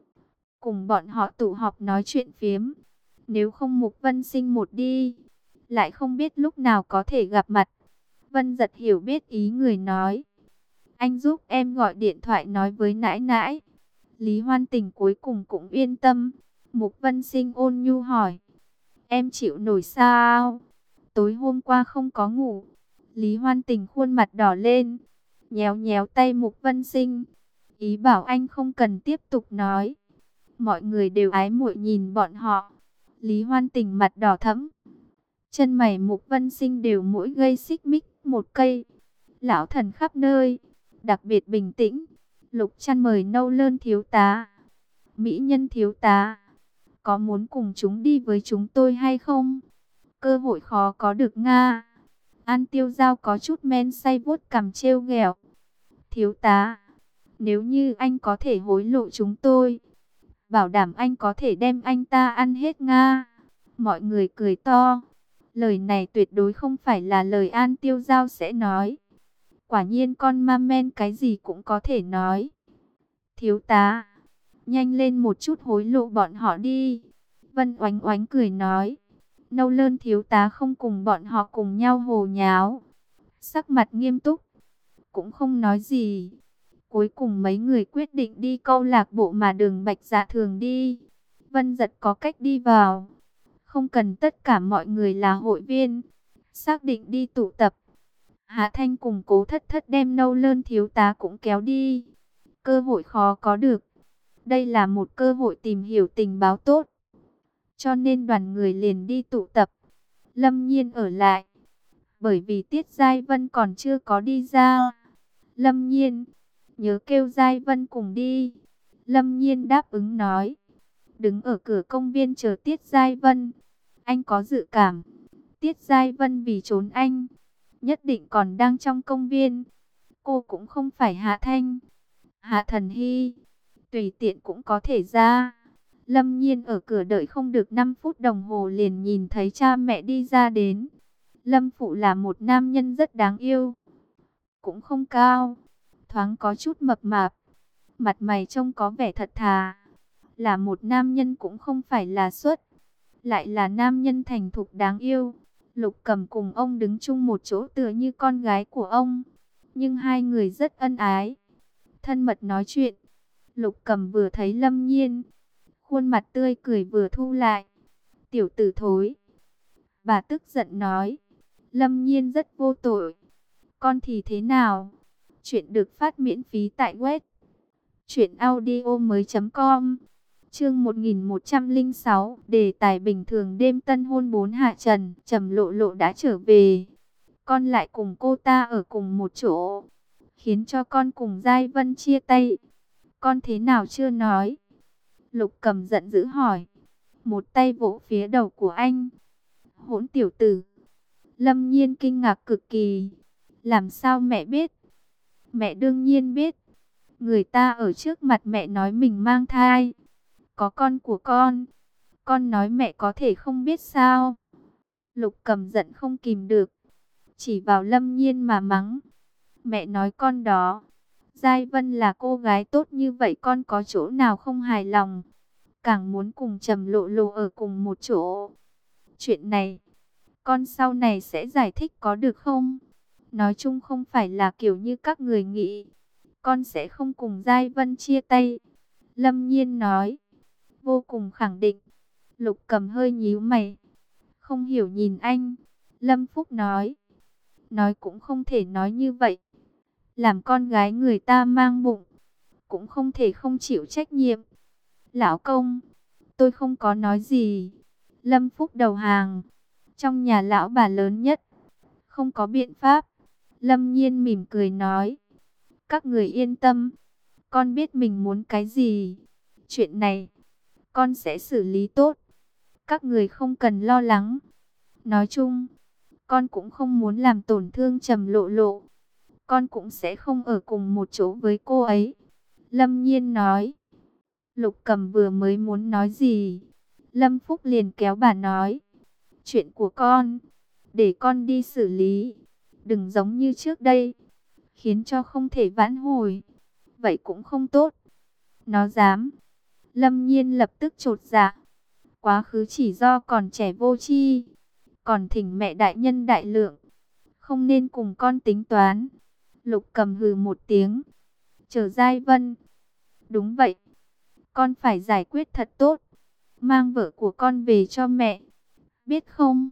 Cùng bọn họ tụ họp nói chuyện phiếm. Nếu không Mục Vân Sinh một đi, lại không biết lúc nào có thể gặp mặt. Vân Giật hiểu biết ý người nói. Anh giúp em gọi điện thoại nói với nãi nãi. Lý Hoan Tình cuối cùng cũng yên tâm. Mục Vân Sinh ôn nhu hỏi. Em chịu nổi sao? Tối hôm qua không có ngủ. Lý Hoan Tình khuôn mặt đỏ lên. Nhéo nhéo tay Mục Vân Sinh. Ý bảo anh không cần tiếp tục nói. Mọi người đều ái muội nhìn bọn họ. Lý Hoan Tình mặt đỏ thẫm. Chân mày Mục Vân Sinh đều mỗi gây xích mích một cây. Lão thần khắp nơi. Đặc biệt bình tĩnh. Lục Trăn mời Nâu Lơn thiếu tá. Mỹ Nhân thiếu tá, có muốn cùng chúng đi với chúng tôi hay không? Cơ hội khó có được Nga. An Tiêu Giao có chút men say vuốt cằm trêu ghẹo. Thiếu tá, nếu như anh có thể hối lộ chúng tôi, bảo đảm anh có thể đem anh ta ăn hết Nga. Mọi người cười to. Lời này tuyệt đối không phải là lời An Tiêu Giao sẽ nói. Quả nhiên con ma men cái gì cũng có thể nói. Thiếu tá, nhanh lên một chút hối lộ bọn họ đi. Vân Oánh Oánh cười nói. Nâu Lơn thiếu tá không cùng bọn họ cùng nhau hồ nháo. Sắc mặt nghiêm túc, cũng không nói gì. Cuối cùng mấy người quyết định đi câu lạc bộ mà Đường Bạch Dạ thường đi. Vân Giật có cách đi vào. Không cần tất cả mọi người là hội viên. Xác định đi tụ tập. Hạ Thanh cùng Cố Thất Thất đem Nâu Lơn thiếu tá cũng kéo đi. Cơ hội khó có được. Đây là một cơ hội tìm hiểu tình báo tốt. Cho nên đoàn người liền đi tụ tập. Lâm Nhiên ở lại. Bởi vì Tiết Giai Vân còn chưa có đi ra. Lâm Nhiên, nhớ kêu Giai Vân cùng đi. Lâm Nhiên đáp ứng nói. Đứng ở cửa công viên chờ Tiết Giai Vân. Anh có dự cảm. Tiết Giai Vân vì trốn anh, nhất định còn đang trong công viên. Cô cũng không phải Hạ Thanh, Hạ Thần Hy, tùy tiện cũng có thể ra. Lâm Nhiên ở cửa đợi không được 5 phút đồng hồ liền nhìn thấy cha mẹ đi ra đến. Lâm Phụ là một nam nhân rất đáng yêu, cũng không cao, thoáng có chút mập mạp, mặt mày trông có vẻ thật thà. Là một nam nhân cũng không phải là xuất, lại là nam nhân thành thục đáng yêu. Lục Cầm cùng ông đứng chung một chỗ tựa như con gái của ông, nhưng hai người rất ân ái, thân mật nói chuyện. Lục Cầm vừa thấy Lâm Nhiên, khuôn mặt tươi cười vừa thu lại. Tiểu tử thối. Bà tức giận nói. Lâm Nhiên rất vô tội. Con thì thế nào? Chuyện được phát miễn phí tại web truyệnaudiomoi.com. Chương 1106, đề tài bình thường đêm tân hôn 4 hạ trần, Trầm Lộ Lộ đã trở về. Con lại cùng cô ta ở cùng một chỗ, khiến cho con cùng Giai Vân chia tay. Con thế nào chưa nói? Lục Cầm giận dữ hỏi. Một tay vỗ phía đầu của anh. Hỗn tiểu tử. Lâm Nhiên kinh ngạc cực kỳ. Làm sao mẹ biết? Mẹ đương nhiên biết. Người ta ở trước mặt mẹ nói mình mang thai, có con của con. Con nói mẹ có thể không biết sao? Lục Cầm giận không kìm được, chỉ vào Lâm Nhiên mà mắng. Mẹ nói con đó. Giai Vân là cô gái tốt như vậy, con có chỗ nào không hài lòng? Càng muốn cùng Trầm Lộ Lộ ở cùng một chỗ. Chuyện này, con sau này sẽ giải thích có được không? Nói chung không phải là kiểu như các người nghĩ. Con sẽ không cùng Giai Vân chia tay. Lâm Nhiên nói, vô cùng khẳng định. Lục Cầm hơi nhíu mày, không hiểu nhìn anh. Lâm Phúc nói cũng không thể nói như vậy. Làm con gái người ta mang bụng, cũng không thể không chịu trách nhiệm. Lão công, tôi không có nói gì. Lâm Phúc đầu hàng. Trong nhà lão bà lớn nhất, không có biện pháp. Lâm Nhiên mỉm cười nói, các người yên tâm, con biết mình muốn cái gì. Chuyện này, con sẽ xử lý tốt. Các người không cần lo lắng. Nói chung, con cũng không muốn làm tổn thương Trầm Lộ Lộ. con cũng sẽ không ở cùng một chỗ với cô ấy. Lâm Nhiên nói. Lục Cầm vừa mới muốn nói gì, Lâm Phúc liền kéo bà nói. Chuyện của con, để con đi xử lý. Đừng giống như trước đây, khiến cho không thể vãn hồi. Vậy cũng không tốt. Nó dám. Lâm Nhiên lập tức chột dạ. Quá khứ chỉ do còn trẻ vô tri, còn thỉnh mẹ đại nhân đại lượng, không nên cùng con tính toán. Lục Cầm hừ một tiếng. Chờ Giai Vân. Đúng vậy, con phải giải quyết thật tốt, mang vợ của con về cho mẹ, biết không?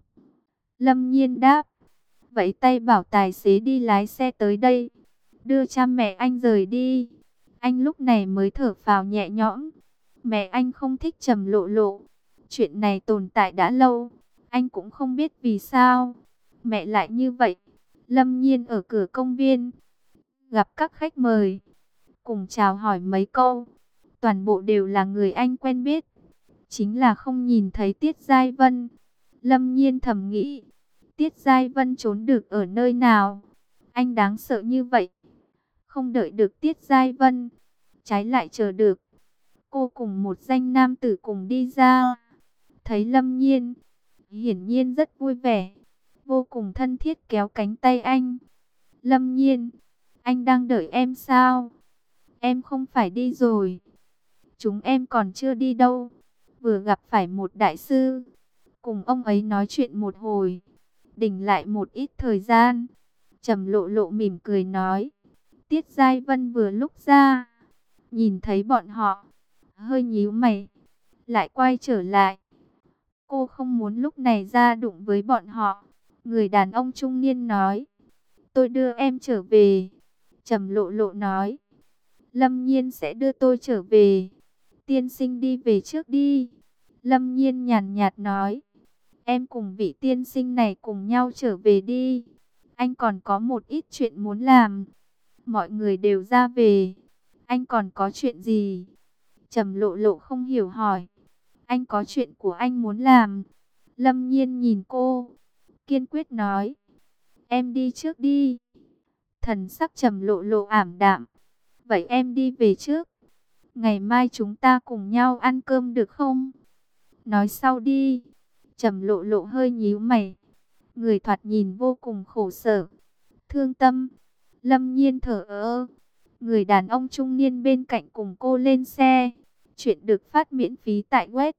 Lâm Nhiên đáp. Vậy tay bảo tài xế đi lái xe tới đây, đưa cha mẹ anh rời đi. Anh lúc này mới thở phào nhẹ nhõm. Mẹ anh không thích Trầm Lộ Lộ. Chuyện này tồn tại đã lâu, anh cũng không biết vì sao mẹ lại như vậy. Lâm Nhiên ở cửa công viên, gặp các khách mời, cùng chào hỏi mấy câu. Toàn bộ đều là người anh quen biết, chính là không nhìn thấy Tiết Giai Vân. Lâm Nhiên thầm nghĩ, Tiết Giai Vân trốn được ở nơi nào? Anh đáng sợ như vậy, không đợi được Tiết Giai Vân, trái lại chờ được cô cùng một danh nam tử cùng đi ra. Thấy Lâm Nhiên, hiển nhiên rất vui vẻ, vô cùng thân thiết kéo cánh tay anh. Lâm Nhiên, anh đang đợi em sao? Em không phải đi rồi. Chúng em còn chưa đi đâu. Vừa gặp phải một đại sư, cùng ông ấy nói chuyện một hồi, đỉnh lại một ít thời gian. Trầm Lộ Lộ mỉm cười nói. Tiết Giai Vân vừa lúc ra, nhìn thấy bọn họ, hơi nhíu mày, lại quay trở lại. Cô không muốn lúc này ra đụng với bọn họ. Người đàn ông trung niên nói. Tôi đưa em trở về. Trầm Lộ Lộ nói. Lâm Nhiên sẽ đưa tôi trở về. Tiên sinh đi về trước đi. Lâm Nhiên nhàn nhạt nói. Em cùng vị tiên sinh này cùng nhau trở về đi. Anh còn có một ít chuyện muốn làm. Mọi người đều ra về. Anh còn có chuyện gì? Trầm Lộ Lộ không hiểu hỏi. Anh có chuyện của anh muốn làm. Lâm Nhiên nhìn cô, kiên quyết nói. Em đi trước đi. Thần sắc Trầm Lộ Lộ ảm đạm. Vậy em đi về trước. Ngày mai chúng ta cùng nhau ăn cơm được không? Nói sau đi. Trầm Lộ Lộ hơi nhíu mày. Người thoạt nhìn vô cùng khổ sở, thương tâm. Lâm Nhiên thở ơ. Người đàn ông trung niên bên cạnh cùng cô lên xe. Chuyện được phát miễn phí tại web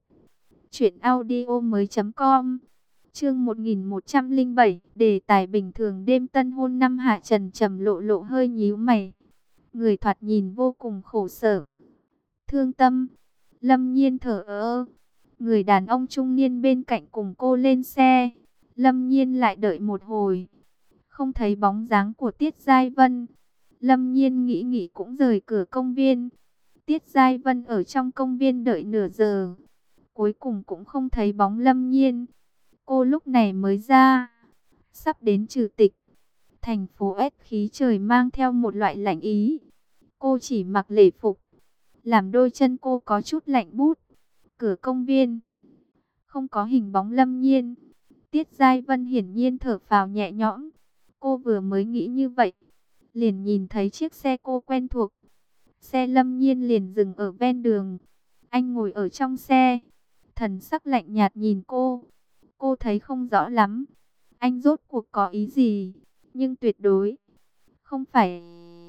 truyệnaudiomoi.com. Chương 1107, đề tài bình thường đêm tân hôn năm hạ trần. Trầm Lộ Lộ hơi nhíu mày. Người thoạt nhìn vô cùng khổ sở, thương tâm. Lâm Nhiên thở ơ. Người đàn ông trung niên bên cạnh cùng cô lên xe. Lâm Nhiên lại đợi một hồi, không thấy bóng dáng của Tiết Giai Vân. Lâm Nhiên nghĩ nghĩ cũng rời cửa công viên. Tiết Giai Vân ở trong công viên đợi nửa giờ, cuối cùng cũng không thấy bóng Lâm Nhiên. Cô lúc này mới ra. Sắp đến trừ tịch, thành phố S khí trời mang theo một loại lạnh ý. Cô chỉ mặc lễ phục, làm đôi chân cô có chút lạnh bút. Cửa công viên không có hình bóng Lâm Nhiên. Tiết Giai Vân hiển nhiên thở phào nhẹ nhõm. Cô vừa mới nghĩ như vậy, liền nhìn thấy chiếc xe cô quen thuộc. Xe Lâm Nhiên liền dừng ở ven đường. Anh ngồi ở trong xe, thần sắc lạnh nhạt nhìn cô. Cô thấy không rõ lắm, anh rốt cuộc có ý gì, nhưng tuyệt đối không phải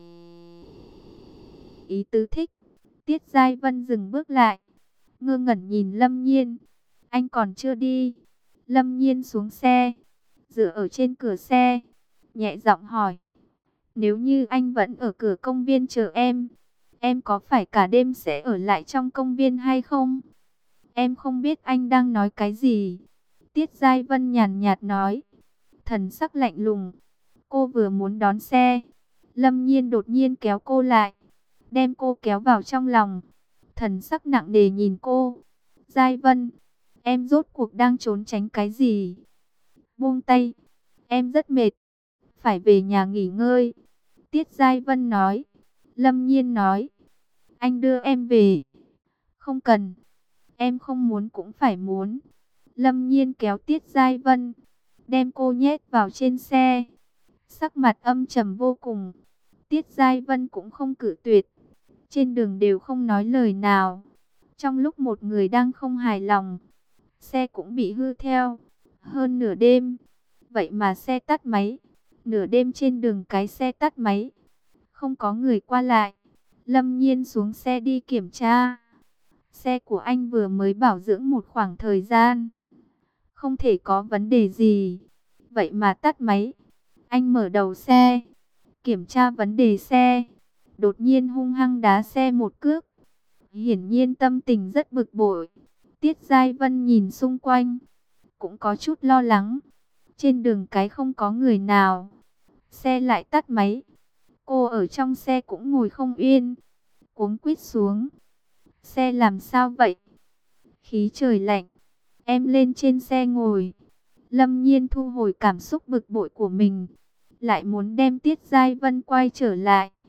ý tứ thích. Tiết Giai Vân dừng bước lại, ngơ ngẩn nhìn Lâm Nhiên. Anh còn chưa đi. Lâm Nhiên xuống xe, dựa ở trên cửa xe, nhẹ giọng hỏi. Nếu như anh vẫn ở cửa công viên chờ em có phải cả đêm sẽ ở lại trong công viên hay không? Em không biết anh đang nói cái gì. Tiết Giai Vân nhàn nhạt nói, thần sắc lạnh lùng. Cô vừa muốn đón xe, Lâm Nhiên đột nhiên kéo cô lại, đem cô kéo vào trong lòng. Thần sắc nặng nề nhìn cô. Giai Vân, em rốt cuộc đang trốn tránh cái gì? Buông tay, em rất mệt, phải về nhà nghỉ ngơi. Tiết Giai Vân nói. Lâm Nhiên nói, anh đưa em về. Không cần, em không muốn cũng phải muốn. Lâm Nhiên kéo Tiết Giai Vân, đem cô nhét vào trên xe. sắc mặt âm trầm vô cùng. Tiết Giai Vân cũng không cự tuyệt, trên đường đều không nói lời nào. Trong lúc một người đang không hài lòng, xe cũng bị hư theo. Hơn nửa đêm, vậy mà xe tắt máy. Nửa đêm trên đường cái xe tắt máy, không có người qua lại. Lâm Nhiên xuống xe đi kiểm tra. Xe của anh vừa mới bảo dưỡng một khoảng thời gian, không thể có vấn đề gì. Vậy mà tắt máy. Anh mở đầu xe, kiểm tra vấn đề xe, đột nhiên hung hăng đá xe một cước. Hiển nhiên tâm tình rất bực bội. Tiết Giai Vân nhìn xung quanh, cũng có chút lo lắng. Trên đường cái không có người nào, xe lại tắt máy. Cô ở trong xe cũng ngồi không yên, cuống quýt xuống. Xe làm sao vậy? Khí trời lạnh, em lên trên xe ngồi. Lâm Nhiên thu hồi cảm xúc bực bội của mình, lại muốn đem Tiết Giai Vân quay trở lại.